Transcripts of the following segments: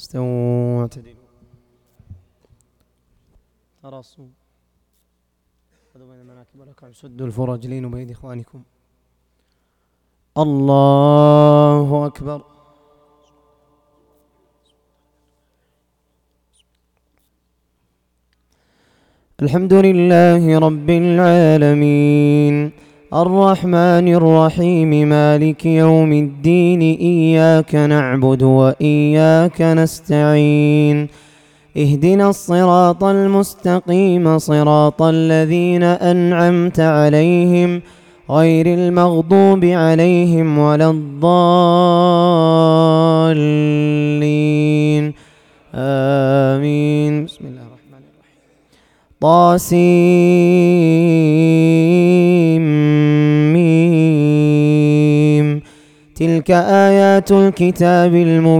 استووا واعتدلوا تراصوا خذوا بين المناكب ولكم سدوا الفرج لينوا بأيدي إخوانكم. الله أكبر. الحمد لله رب العالمين الرحمن الرحيم مالك يوم الدين إياك نعبد وإياك نستعين اهدنا الصراط المستقيم صراط الذين أنعمت عليهم غير المغضوب عليهم ولا الضالين آمين. بسم الله الرحمن الرحيم. طاسيم تلك آيات الكتاب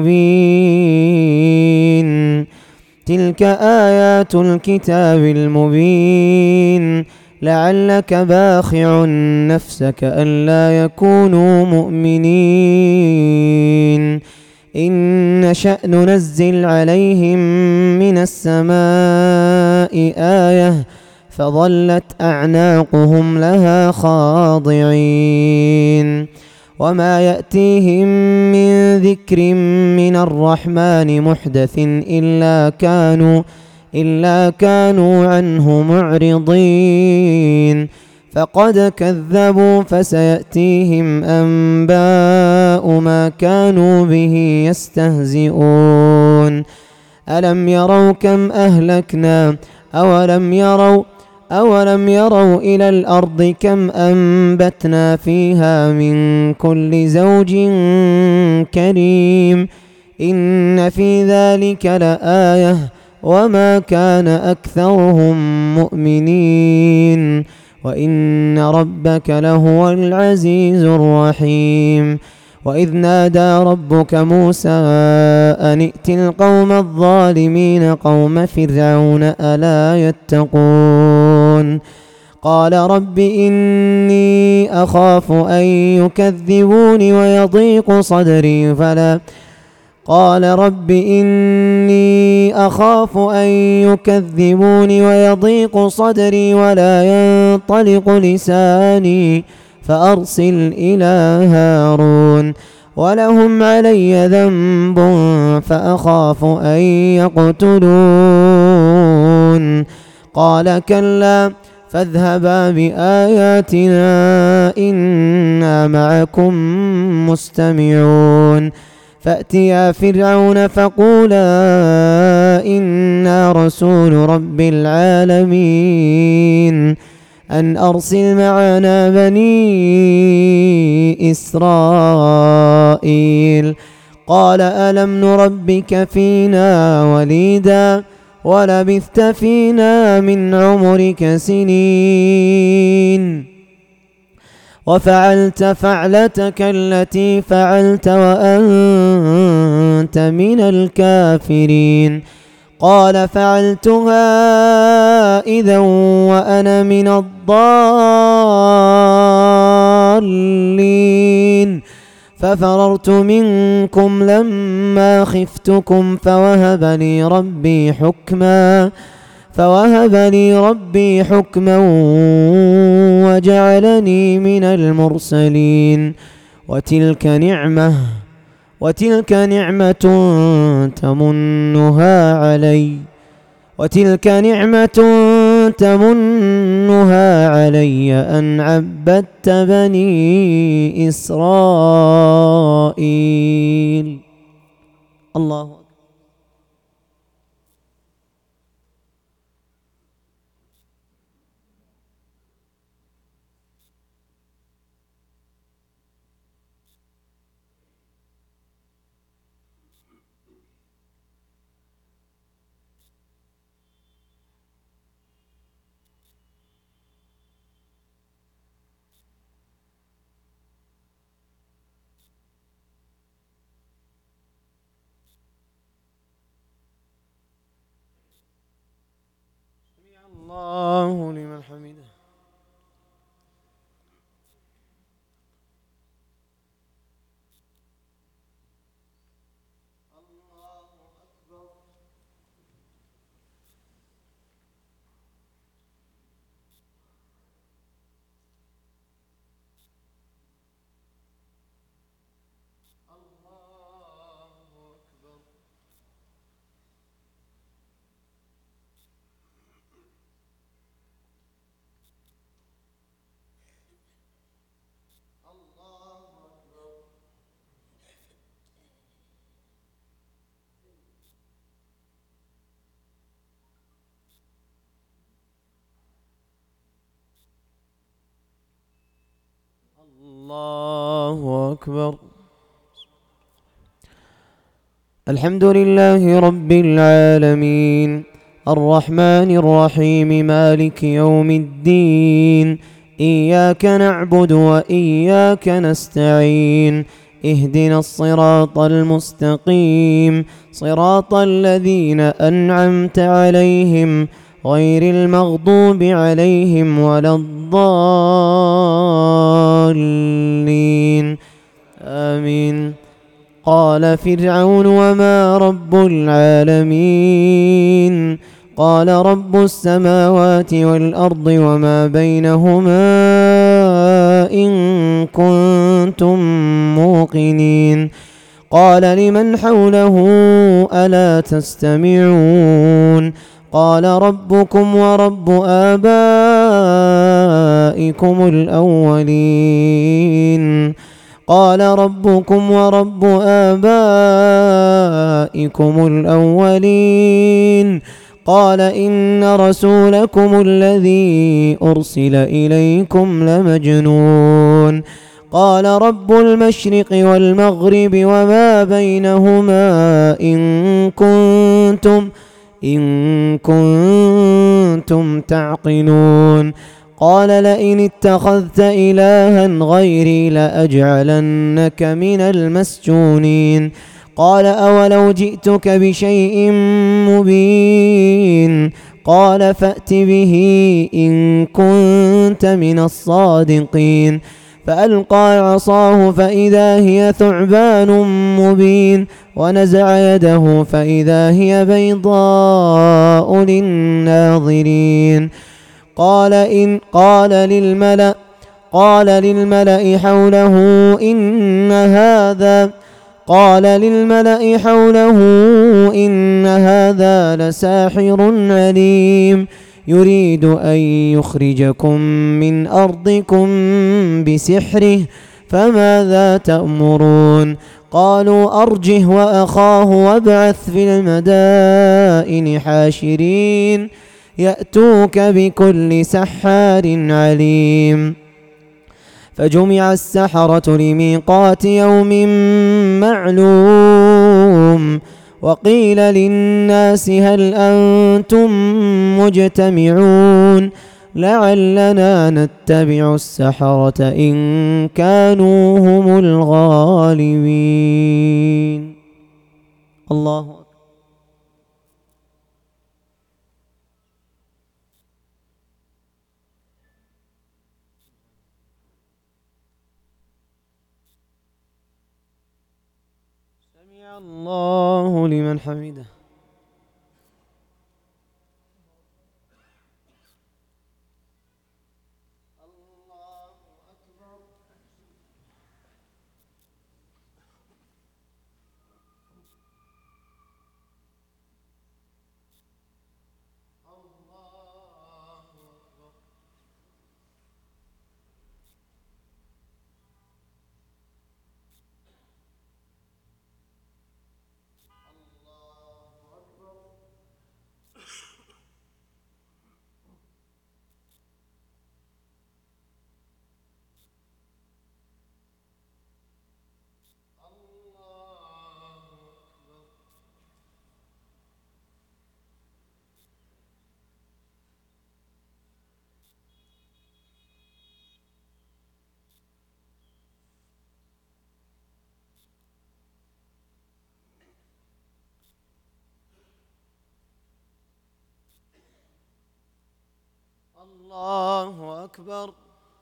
المبين تلك آيات الكتاب المبين لعلك باخع نفسك ألا يكونوا مؤمنين إن نشأ ننزل عليهم من السماء آية فظلت أعناقهم لها خاضعين وما يأتيهم من ذكر من الرحمن محدث إلا كانوا عنه معرضين فقد كذبوا فسيأتيهم أنباء ما كانوا به يستهزئون ألم يروا كم أهلكنا أولم يروا إلى الأرض كم أنبتنا فيها من كل زوج كريم إن في ذلك لآية وما كان أكثرهم مؤمنين وإن ربك لهو العزيز الرحيم وإذ نادى ربك موسى أن ائت القوم الظالمين قوم فرعون ألا يتقون قال رب إني أخاف أن يكذبوني ويضيق صدري ولا ينطلق لساني فأرسل إلى هارون ولهم علي ذنب فأخاف أن يقتلون قال كلا فاذهبا بآياتنا إنا معكم مستمعون فأتيا فرعون فقولا إنا رسول رب العالمين أن أرسل معنا بني إسرائيل قال ألم نربك فينا وليدا ولبثت فينا من عمرك سنين وفعلت فعلتك التي فعلت وأنت من الكافرين قال فعلتها إذا وأنا من الضالين ففررت منكم لما خفتكم فوهب لي ربي حكما وجعلني من المرسلين وتلك نعمة تمنها علي أن عبدت بني إسرائيل. الله أكبر. الله أكبر. الحمد لله رب العالمين الرحمن الرحيم مالك يوم الدين إياك نعبد وإياك نستعين اهدنا الصراط المستقيم صراط الذين أنعمت عليهم غير المغضوب عليهم ولا الضالين آمين. قال فرعون وما رب العالمين قال رب السماوات والأرض وما بينهما إن كنتم موقنين. قال لمن حوله ألا تستمعون قال ربكم ورب آبائكم الأولين. قال ربكم ورب آبائكم الأولين. قال إن رسولكم الذي أرسل إليكم لمجنون. قال رب المشرق والمغرب وما بينهما إن كنتم تعقلون. قال لئن اتخذت إلها غيري لأجعلنك من المسجونين. قال أولو جئتك بشيء مبين قال فأت به إن كنت من الصادقين. فألقى عصاه فإذا هي ثعبان مبين ونزع يده فإذا هي بيضاء للناظرين. قال للملأ حوله إن هذا لساحر عليم يريد أن يخرجكم من أرضكم بسحره فماذا تأمرون. قالوا أرجه وأخاه وابعث في المدائن حاشرين يأتوك بكل سحار عليم. فجمع السحرة لميقات يوم معلوم. وقيل للناس هل أنتم مجتمعون لعلنا نتبع السحرة إن كانوا هم الغالبين. الله أكبر. سمع الله لمن حمده. الله أكبر.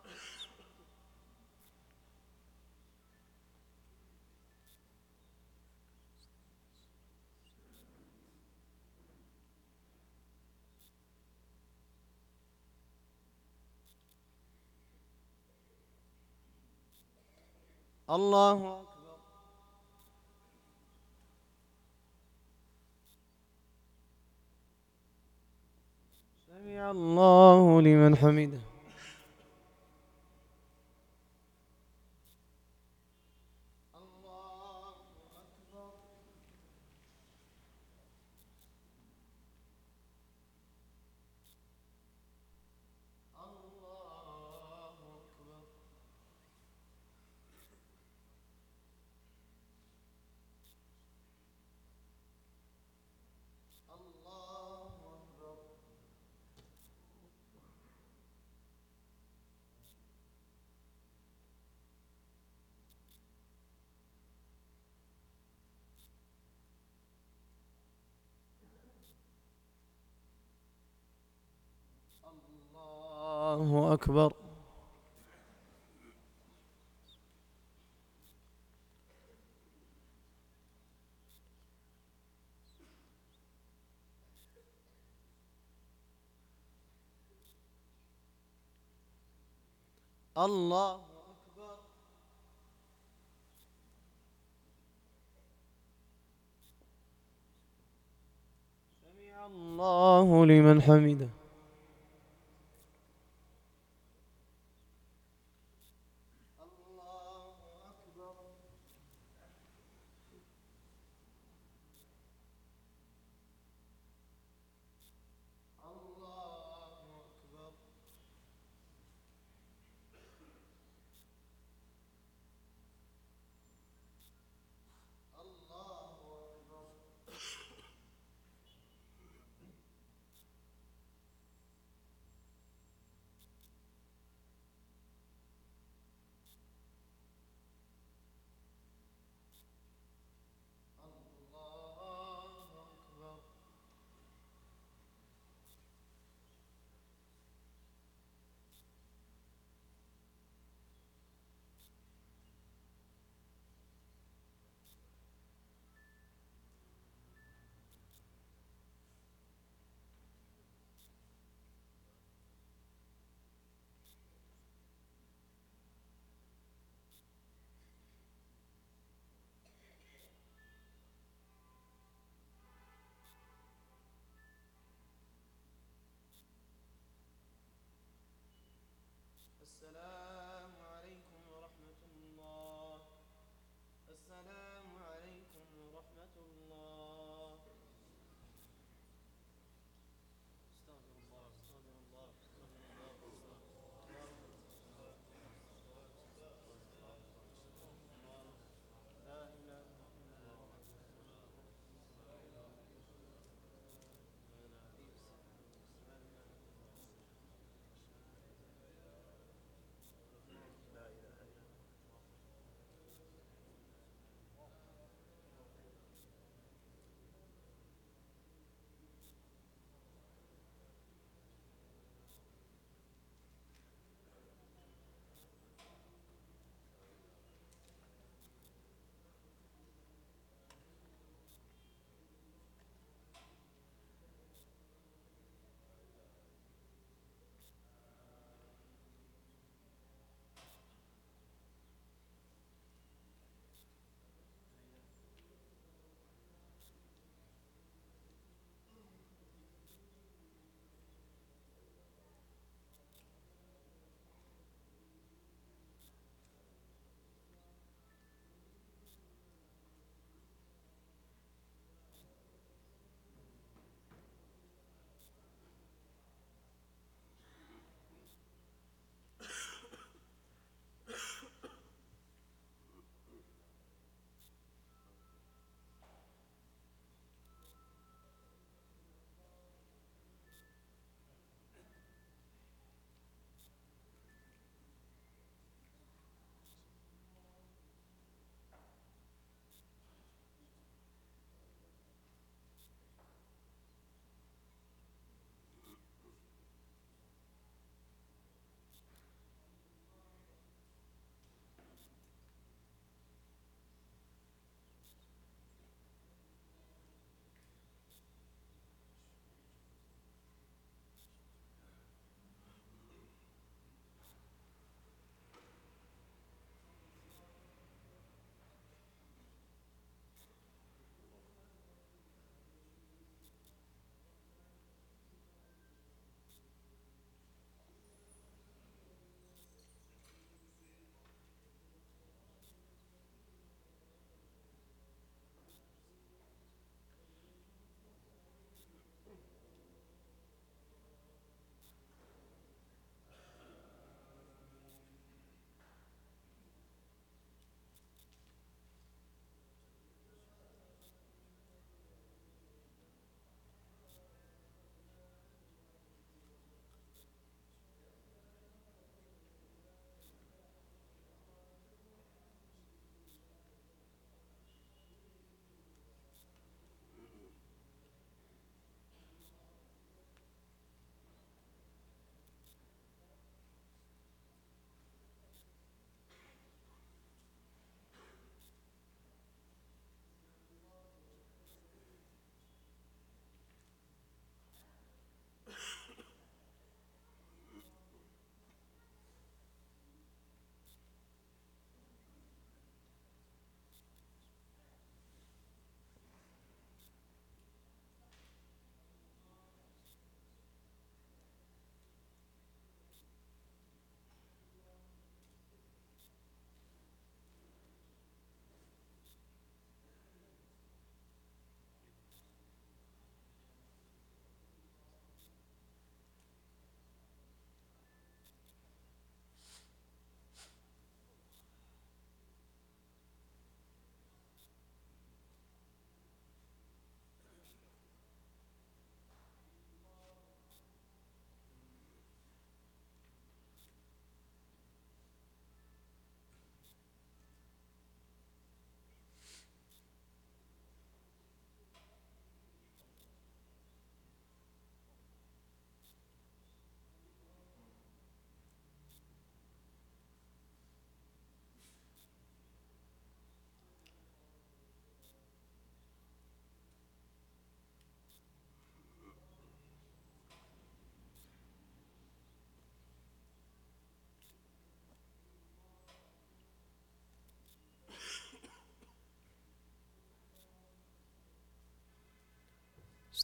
الله أكبر. سمع الله لمن حمده. أكبر. الله أكبر. سمع الله لمن حمده.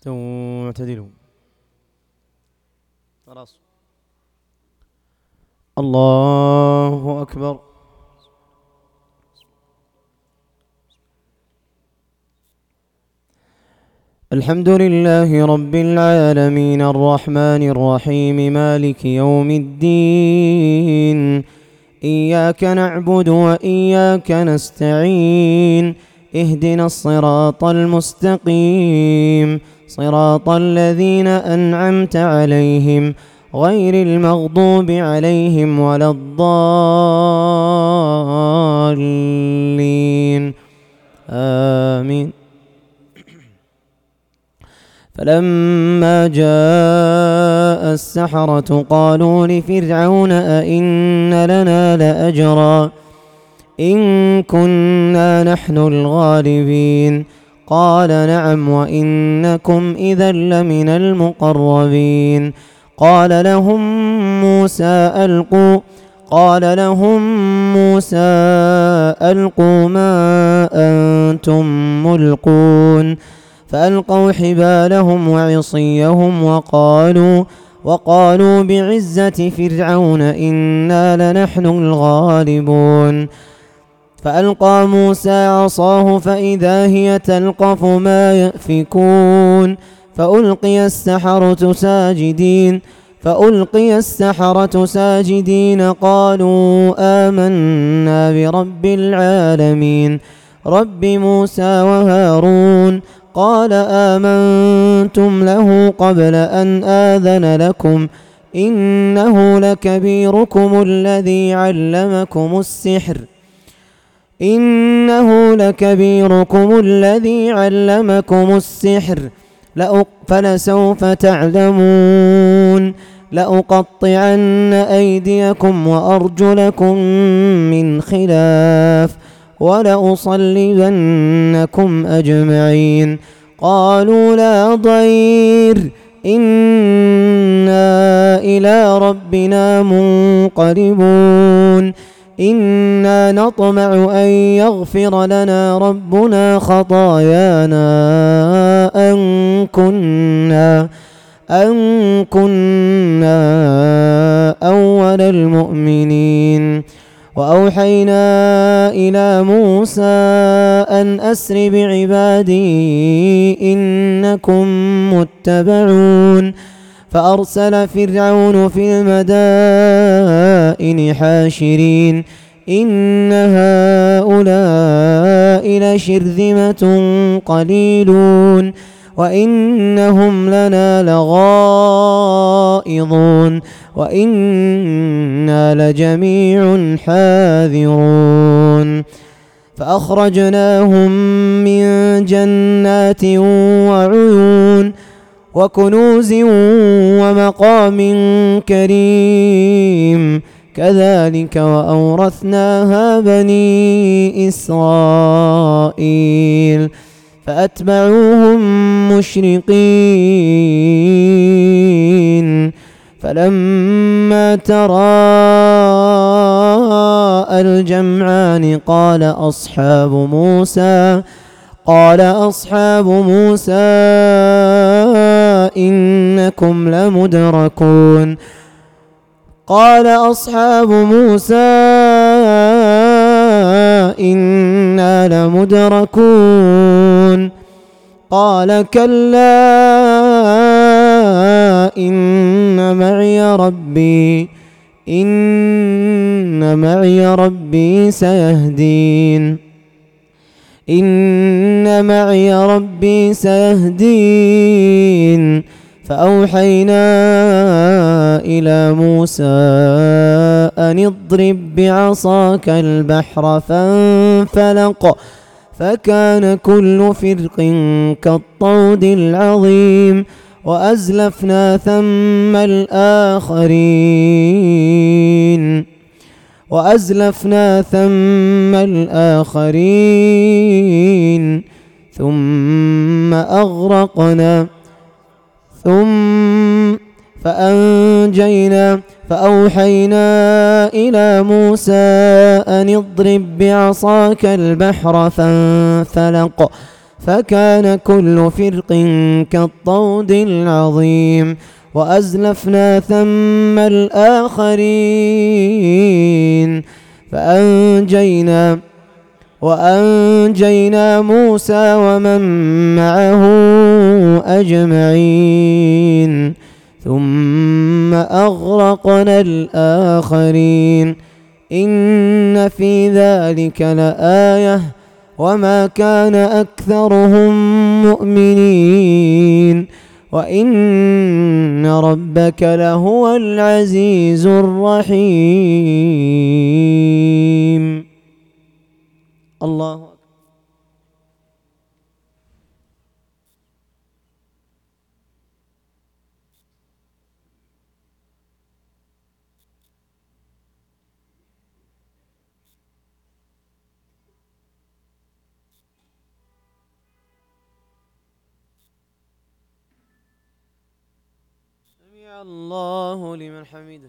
استووا واعتدلوا. خلاص. الله أكبر. الحمد لله رب العالمين الرحمن الرحيم مالك يوم الدين. إياك نعبد وإياك نستعين. اهدنا الصراط المستقيم صراط الذين أنعمت عليهم غير المغضوب عليهم ولا الضالين آمين. فلما جاء السحرة قالوا لفرعون أئن لنا لأجرا إن كنا نحن الغالبين قال نعم وإنكم إذا لمن المقربين. قال لهم موسى ألقوا ما أنتم ملقون. فألقوا حبالهم وعصيهم وقالوا بعزة فرعون إنا لنحن الغالبون. فألقى موسى عصاه فإذا هي تلقف ما يأفكون. فألقي السحرة ساجدين قالوا آمنا برب العالمين رب موسى وهارون. قال آمنتم له قبل أن آذن لكم إنه لكبيركم الذي علمكم السحر فلسوف تعلمون. لأقطعن أيديكم وأرجلكم من خلاف ولأصلبنكم أجمعين. قالوا لا ضير إنا إلى ربنا منقلبون. إنا نطمع أن يغفر لنا ربنا خطايانا أن كنا أول المؤمنين. وأوحينا إلى موسى أن أسر بعبادي إنكم متبعون. فأرسل فرعون في المدائن حاشرين إن هؤلاء لشرذمة قليلون وإنهم لنا لغائظون وإنا لجميع حاذرون. فأخرجناهم من جنات وعيون وكنوز ومقام كريم كذلك وأورثناها بني إسرائيل. فأتبعوهم مشرقين. فلما تراءى الجمعان قال أصحاب موسى إنكم لمدركون. قال أصحاب موسى إنا لمدركون. قال كلا إن معي ربي سيهدين. فأوحينا إلى موسى أن اضرب بعصاك البحر فانفلق فكان كل فرق كالطود العظيم. وأزلفنا ثم الآخرين ثم أغرقنا فأنجينا. فأوحينا إلى موسى أن اضرب بعصاك البحر فكان كل فرق كالطود العظيم. وأزلفنا ثم الآخرين وأنجينا موسى ومن معه أجمعين ثم أغرقنا الآخرين. إن في ذلك لآية وما كان أكثرهم مؤمنين وإن ربك لهو العزيز الرحيم. الله أكبر. سمع الله لمن حمده.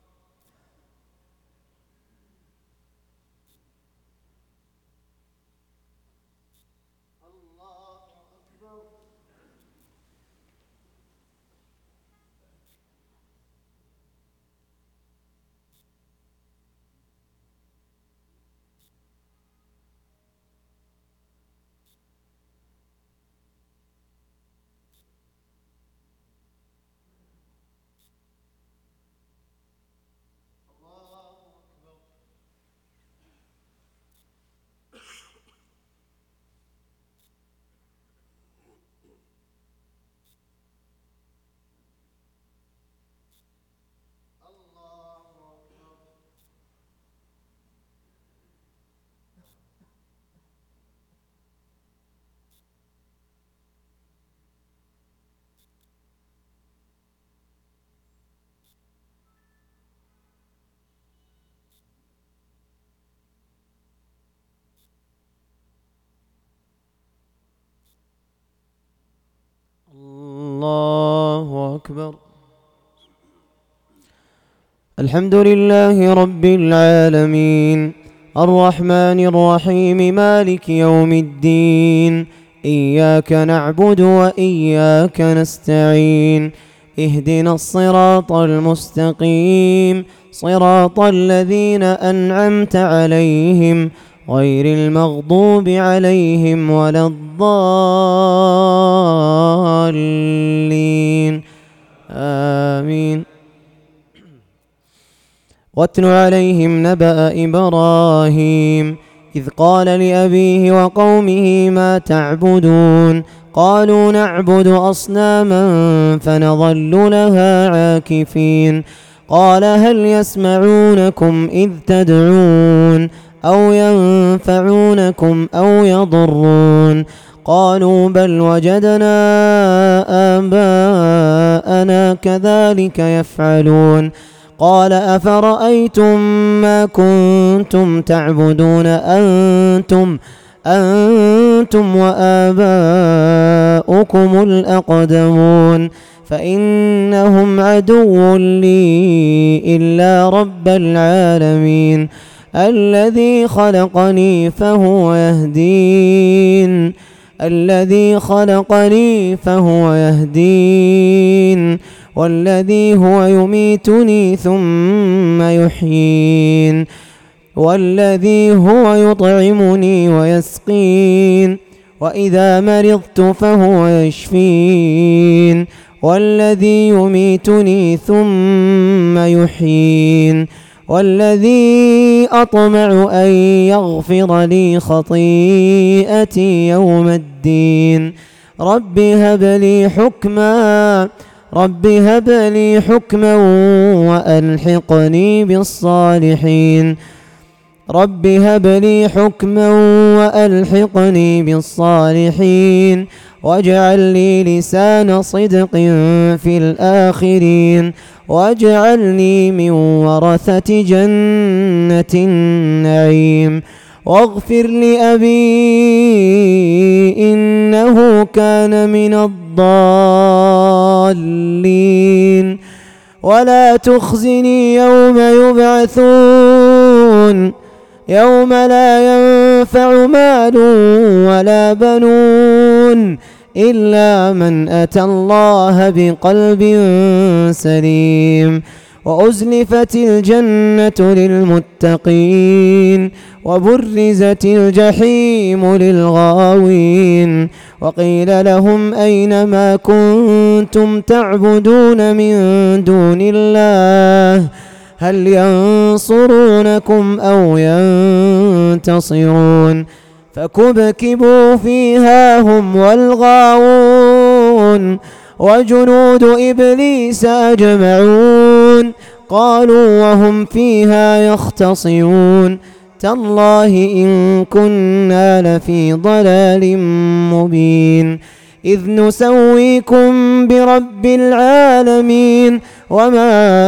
الله أكبر. الحمد لله رب العالمين الرحمن الرحيم مالك يوم الدين. إياك نعبد وإياك نستعين. اهدنا الصراط المستقيم صراط الذين أنعمت عليهم غير المغضوب عليهم ولا الضالين آمين. واتل عليهم نبأ إبراهيم إذ قال لأبيه وقومه ما تعبدون قالوا نعبد أصناما فنظل لها عاكفين. قال هل يسمعونكم إذ تدعون أو ينفعونكم أو يضرون قالوا بل وجدنا آباءنا كذلك يفعلون. قال أفرأيتم ما كنتم تعبدون أنتم وآباؤكم الأقدمون فإنهم عدو لي إلا رب العالمين الذي خلقني فهو يهدين والذي هو يميتني ثم يحيين والذي هو يطعمني ويسقين وإذا مرضت فهو يشفين والذي يميتني ثم يحيين والذي أطمع أن يغفر لي خطيئتي يوم الدين. رب هب لي حكما وألحقني بالصالحين واجعل لي لسان صدق في الآخرين واجعلني من ورثة جنة النعيم. واغفر لأبي إنه كان من الضالين ولا تخزني يوم يبعثون يوم لا ينفع مال ولا بنون إلا من أتى الله بقلب سليم. وأزلفت الجنة للمتقين وبرزت الجحيم للغاوين وقيل لهم أين ما كنتم تعبدون من دون الله هل ينصرونكم أو ينتصرون فكبكبوا فيها هم والغاوون وجنود إبليس أجمعون قالوا وهم فيها يختصمون تالله إن كنا لفي ضلال مبين إذ نسويكم برب العالمين وما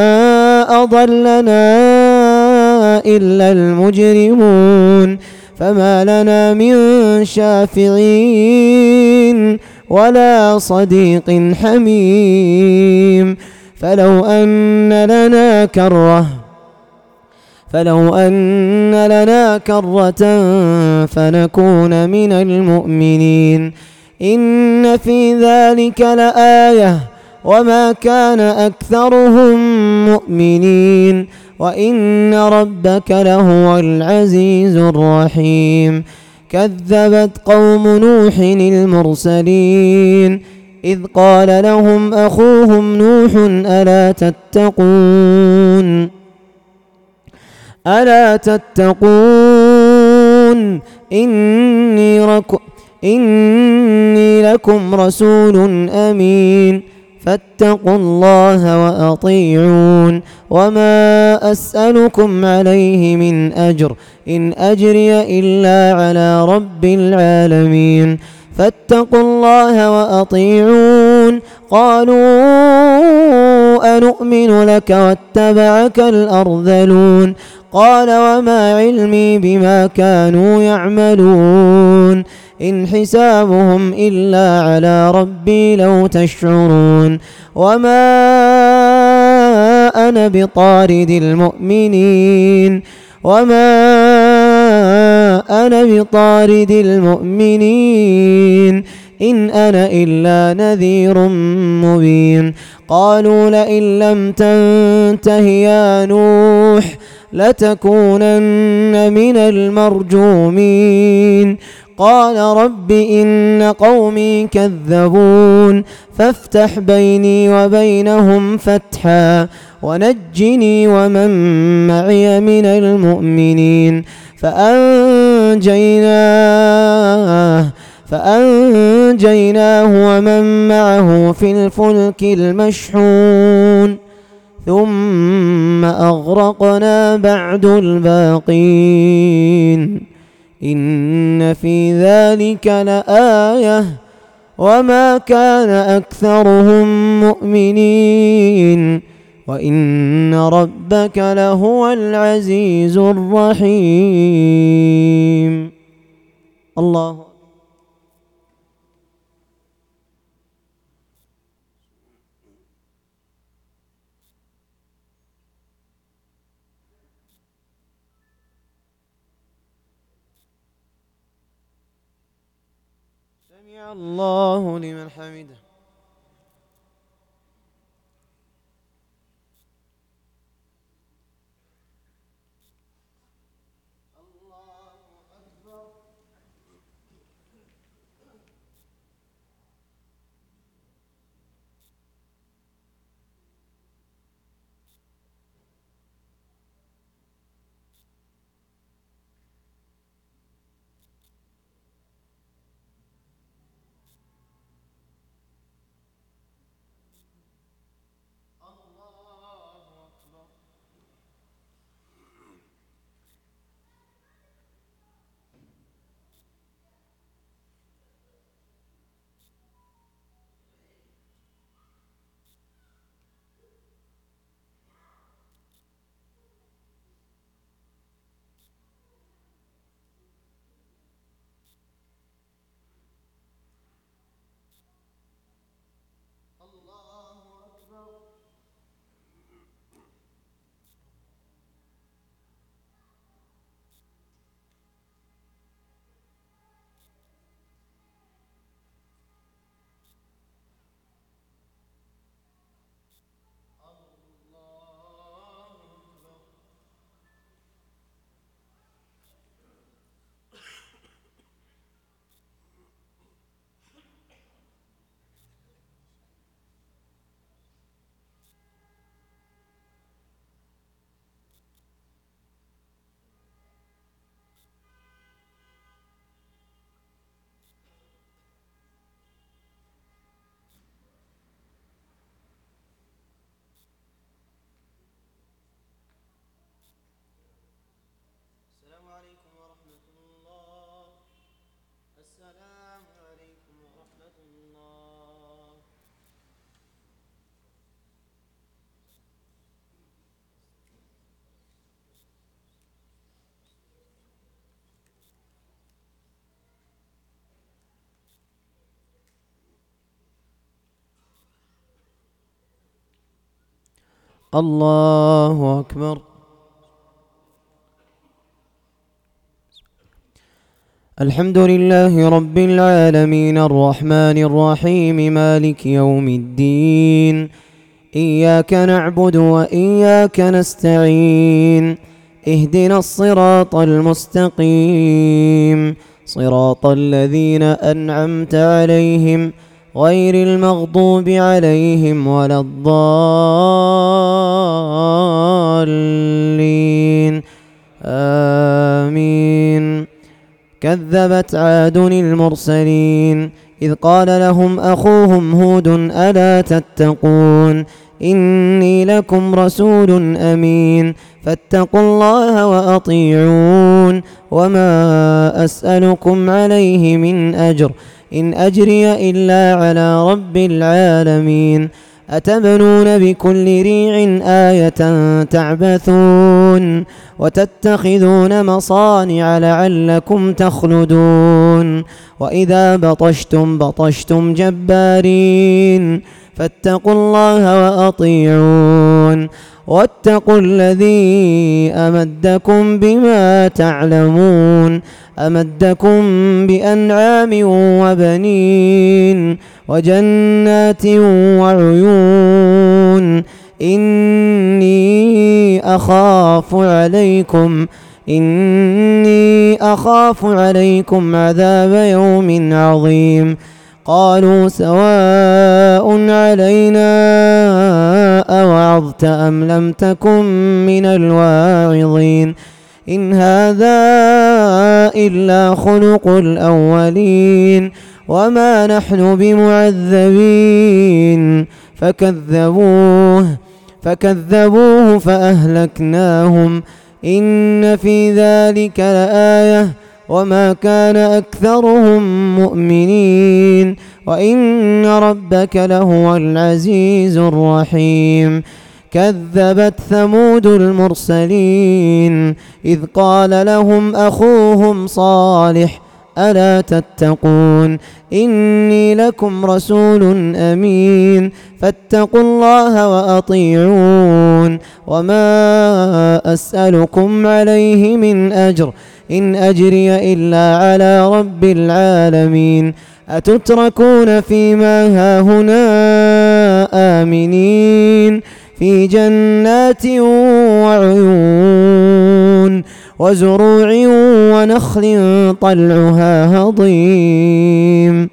أضلنا إلا المجرمون فما لنا من شافعين ولا صديق حميم فلو أن لنا كرة فنكون من المؤمنين إن في ذلك لآية وما كان أكثرهم مؤمنين وإن ربك لهو العزيز الرحيم كذبت قوم نوح المرسلين إذ قال لهم أخوهم نوح ألا تتقون إني لكم رسول أمين فاتقوا الله وأطيعون وما أسألكم عليه من أجر إن أجري إلا على رب العالمين فاتقوا الله وأطيعون قالوا أنؤمن لك واتبعك الأرذلون قال وما علمي بما كانوا يعملون إن حسابهم إلا على ربي لو تشعرون وما أنا بطارد المؤمنين إن أنا إلا نذير مبين قالوا لئن لم تنته يا نوح لتكونن من المرجومين قال رب إن قومي كذبون فافتح بيني وبينهم فتحا ونجني ومن معي من المؤمنين فأنجيناه ومن معه في الفلك المشحون ثم أغرقنا بعد الباقين إن في ذلك لآية وما كان أكثرهم مؤمنين وإن ربك لهو العزيز الرحيم. الله سمع الله لمن حمده. الله أكبر. الحمد لله رب العالمين الرحمن الرحيم مالك يوم الدين، إياك نعبد وإياك نستعين، اهدنا الصراط المستقيم، صراط الذين أنعمت عليهم غير المغضوب عليهم ولا الضالين، آمين. كذبت عاد المرسلين إذ قال لهم أخوهم هود ألا تتقون إني لكم رسول أمين فاتقوا الله وأطيعون وما أسألكم عليه من أجر إن أجري إلا على رب العالمين. أتبنون بكل ريع آية تعبثون وتتخذون مصانع لعلكم تخلدون وإذا بطشتم بطشتم جبارين فاتقوا الله وأطيعون واتقوا الذي أمدكم بما تعلمون أمدكم بأنعام وبنين وجنات وعيون إني أخاف عليكم عذاب يوم عظيم. قالوا سواء علينا أوعظت أم لم تكن من الواعظين إن هذا إلا خلق الأولين وما نحن بمعذبين. فكذبوه فأهلكناهم إن في ذلك لآية وما كان أكثرهم مؤمنين وإن ربك لهو العزيز الرحيم. كذبت ثمود المرسلين إذ قال لهم أخوهم صالح ألا تتقون إني لكم رسول أمين فاتقوا الله وأطيعون وما أسألكم عليه من أجر إن أجري إلا على رب العالمين. أتتركون فيما هاهنا آمنين في جنات وعيون وزروع ونخل طلعها هضيم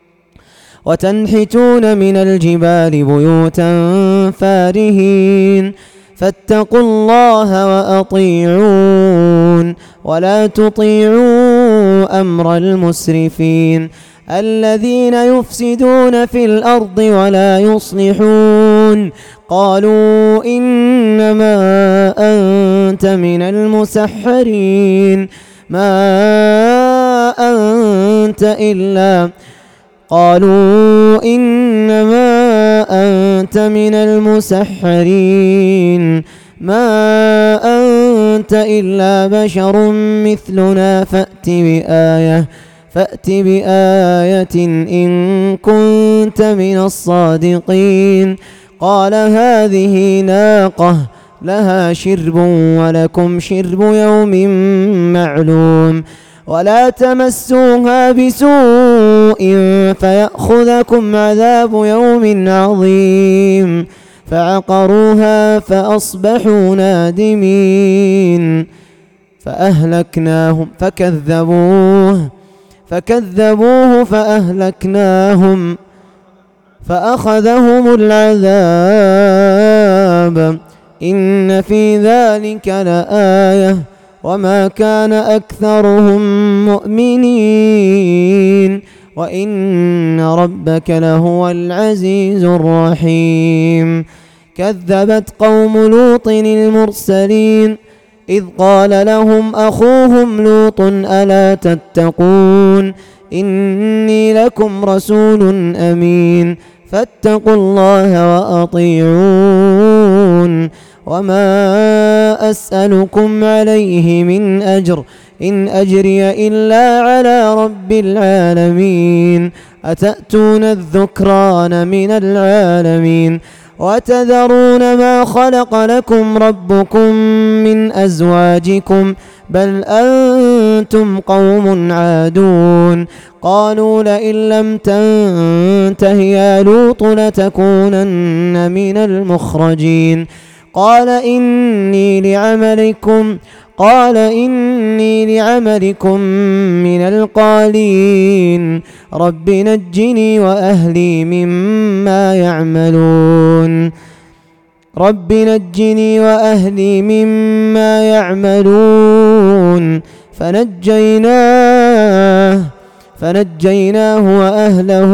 وتنحتون من الجبال بيوتا فارهين فاتقوا الله وأطيعون ولا تطيعوا أمر المسرفين الذين يفسدون في الأرض ولا يصلحون. قالوا إنما أنت من المسحرين ما أنت إلا بشر مثلنا فأت بآية إن كنت من الصادقين. قال هذه ناقة لها شرب ولكم شرب يوم معلوم ولا تمسوها بسوء فيأخذكم عذاب يوم عظيم. فعقروها فأصبحوا نادمين فكذبوه فأهلكناهم فأخذهم العذاب إن في ذلك لآية وما كان أكثرهم مؤمنين وإن ربك لهو العزيز الرحيم. كذبت قوم لوط المرسلين إذ قال لهم أخوهم لوط ألا تتقون إني لكم رسول أمين فاتقوا الله وأطيعون وما أسألكم عليه من أجر إن أجري إلا على رب العالمين. أتأتون الذكران من العالمين وتذرون ما خلق لكم ربكم من أزواجكم بل أنتم قوم عادون قالوا لئن لم تنته يا لوط لتكونن من المخرجين قال إني لعملكم من القالين رب نجني وأهلي مما يعملون فنجيناه وأهله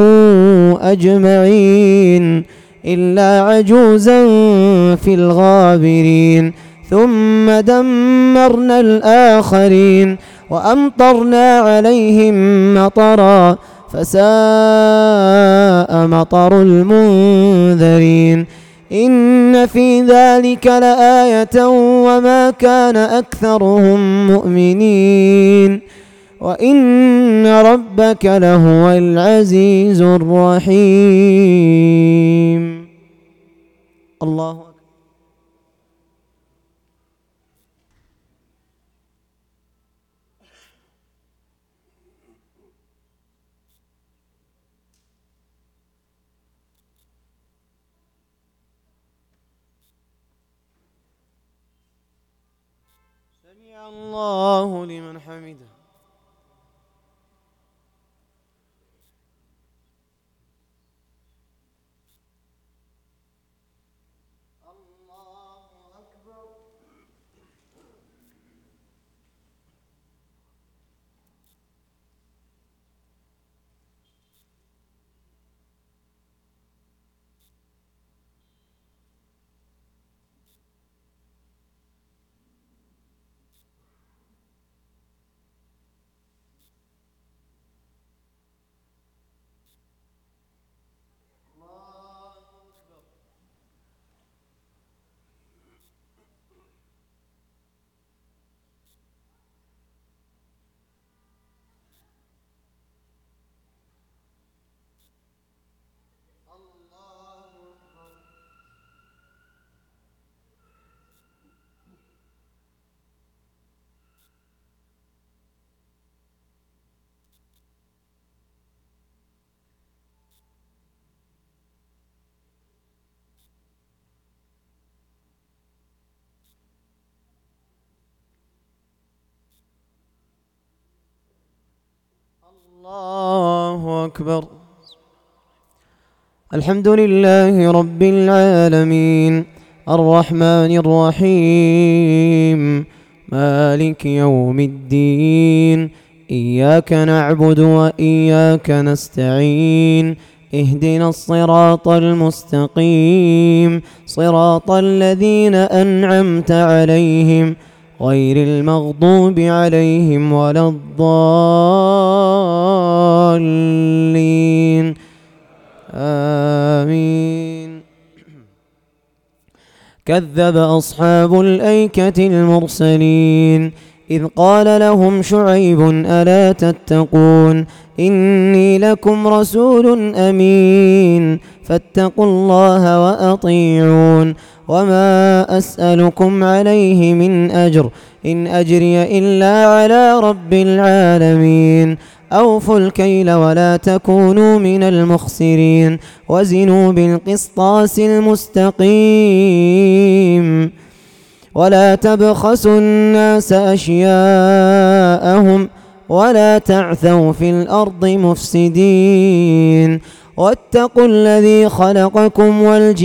أجمعين إلا عجوزا في الغابرين ثم دمرنا الآخرين وأمطرنا عليهم مطرا فساء مطر المنذرين إن في ذلك لآية وما كان أكثرهم مؤمنين وإن ربك لهو العزيز الرحيم. الله أكبر. سمع الله لمن حمده. الله أكبر. الحمد لله رب العالمين الرحمن الرحيم مالك يوم الدين إياك نعبد وإياك نستعين اهدنا الصراط المستقيم صراط الذين أنعمت عليهم غير المغضوب عليهم ولا الضالين آمين. كذب أصحاب الأيكة المرسلين إذ قال لهم شعيب ألا تتقون إني لكم رسول أمين فاتقوا الله وأطيعون وما أسألكم عليه من أجر إن أجري إلا على رب العالمين أوفوا الكيل ولا تكونوا من المخسرين وزنوا بالقسطاس المستقيم ولا تبخسوا الناس أشياءهم ولا تعثوا في الأرض مفسدين واتقوا الذي خلقكم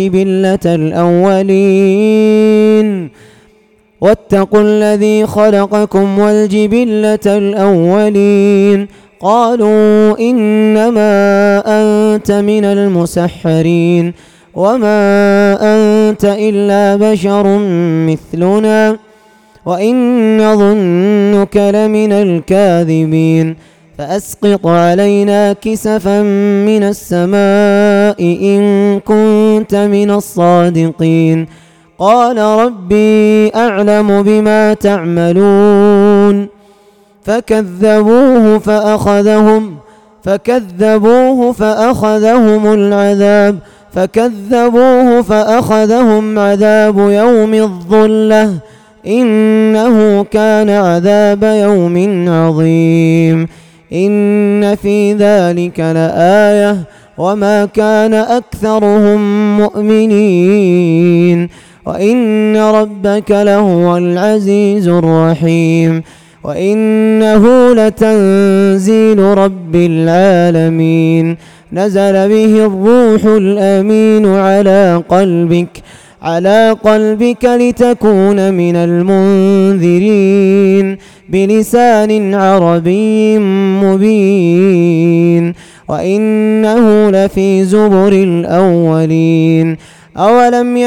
والجبلة الأولين قالوا إنما أنت من المسحرين وما أنت إلا بشر مثلنا وإن نظنك لمن الكاذبين فأسقط علينا كسفا من السماء إن كنت من الصادقين قال ربي أعلم بما تعملون فكذبوه فأخذهم العذاب فكذبوه فأخذهم عذاب يوم الظلة إنه كان عذاب يوم عظيم. إن في ذلك لآية وما كان أكثرهم مؤمنين وإن ربك لهو العزيز الرحيم. وإنه لتنزيل رب العالمين نزل به الروح الأمين على قلبك لتكون من المنذرين بلسان عربي مبين وإنه لفي زبر الأولين. أولم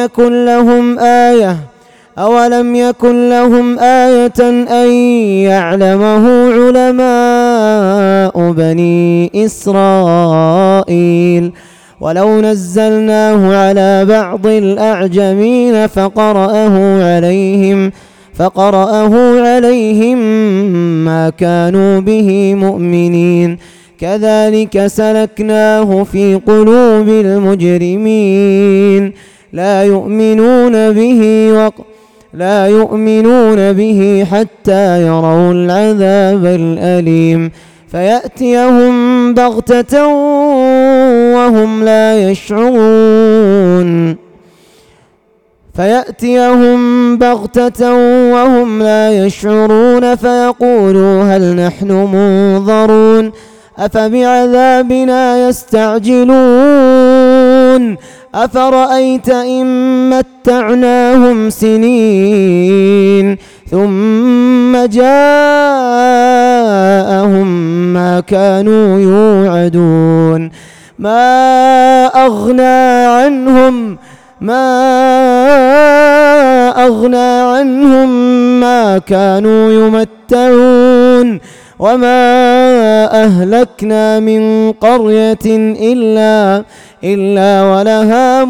يكن لهم آية أن يعلمه علماء بني إسرائيل ولو نزلناه على بعض الأعجمين فقرأه عليهم ما كانوا به مؤمنين كذلك سلكناه في قلوب المجرمين لا يؤمنون به حتى يروا العذاب الأليم فيأتيهم بغتة وهم لا يشعرون فيقولوا هل نحن منظرون أفبعذابنا يستعجلون أفرأيت إن متعناهم سنين ثم جاءهم ما كانوا يوعدون ما أغنى عنهم ما كانوا يمتعون وما أهلكنا من قرية إلا ولها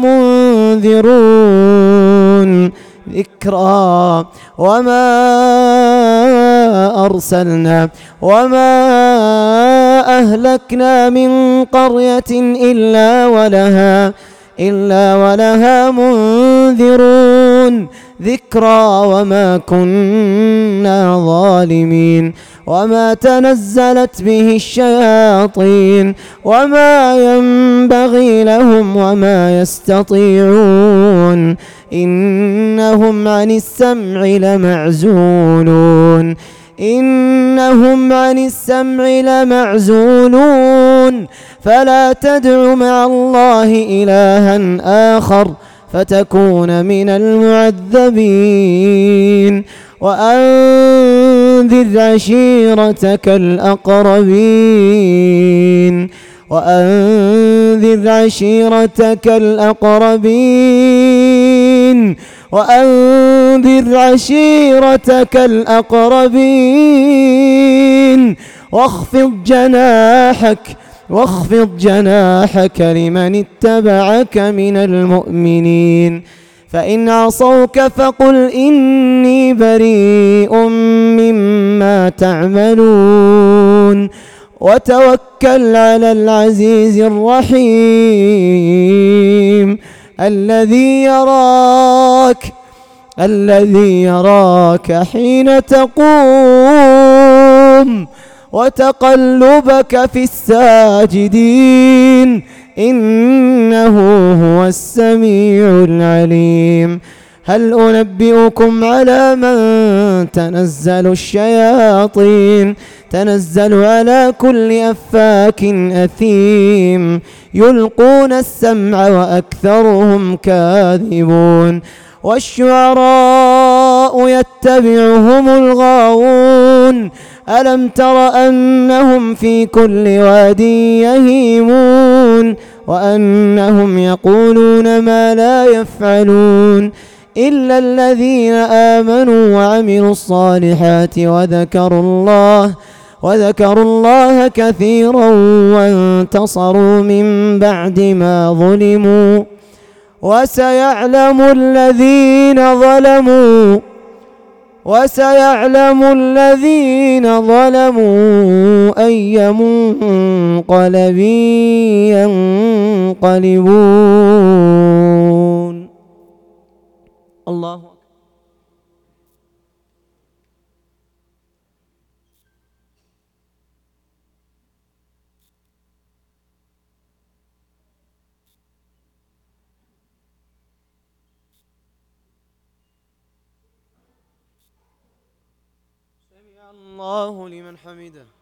منذرون ذكرى وما أهلكنا من قرية إلا ولها منذرون ذكرى وما كنا ظالمين وما تنزلت به الشياطين وما ينبغي لهم وما يستطيعون إنهم عن السمع لمعزولون فلا تدع مع الله إلها آخر فتكون من المعذبين وأنذر عشيرتك الأقربين وأنذر عشيرتك الأقربين واخفض جناحك لمن اتبعك من المؤمنين فإن عصوك فقل إني بريء مما تعملون وتوكل على العزيز الرحيم الذي يراك حين تقوم وتقلبك في الساجدين إنه هو السميع العليم. هل أنبئكم على من تنزل الشياطين تنزل على كل أفاك أثيم يلقون السمع وأكثرهم كاذبون والشعراء يتبعهم الغاوون ألم تر أنهم في كل واد يهيمون وأنهم يقولون ما لا يفعلون إلا الذين آمنوا وعملوا الصالحات وذكروا الله كثيرا وانتصروا من بعد ما ظلموا وسيعلم وسيعلم الذين ظلموا أي منقلب ينقلبون. الله أكبر. سمع الله لمن حمده.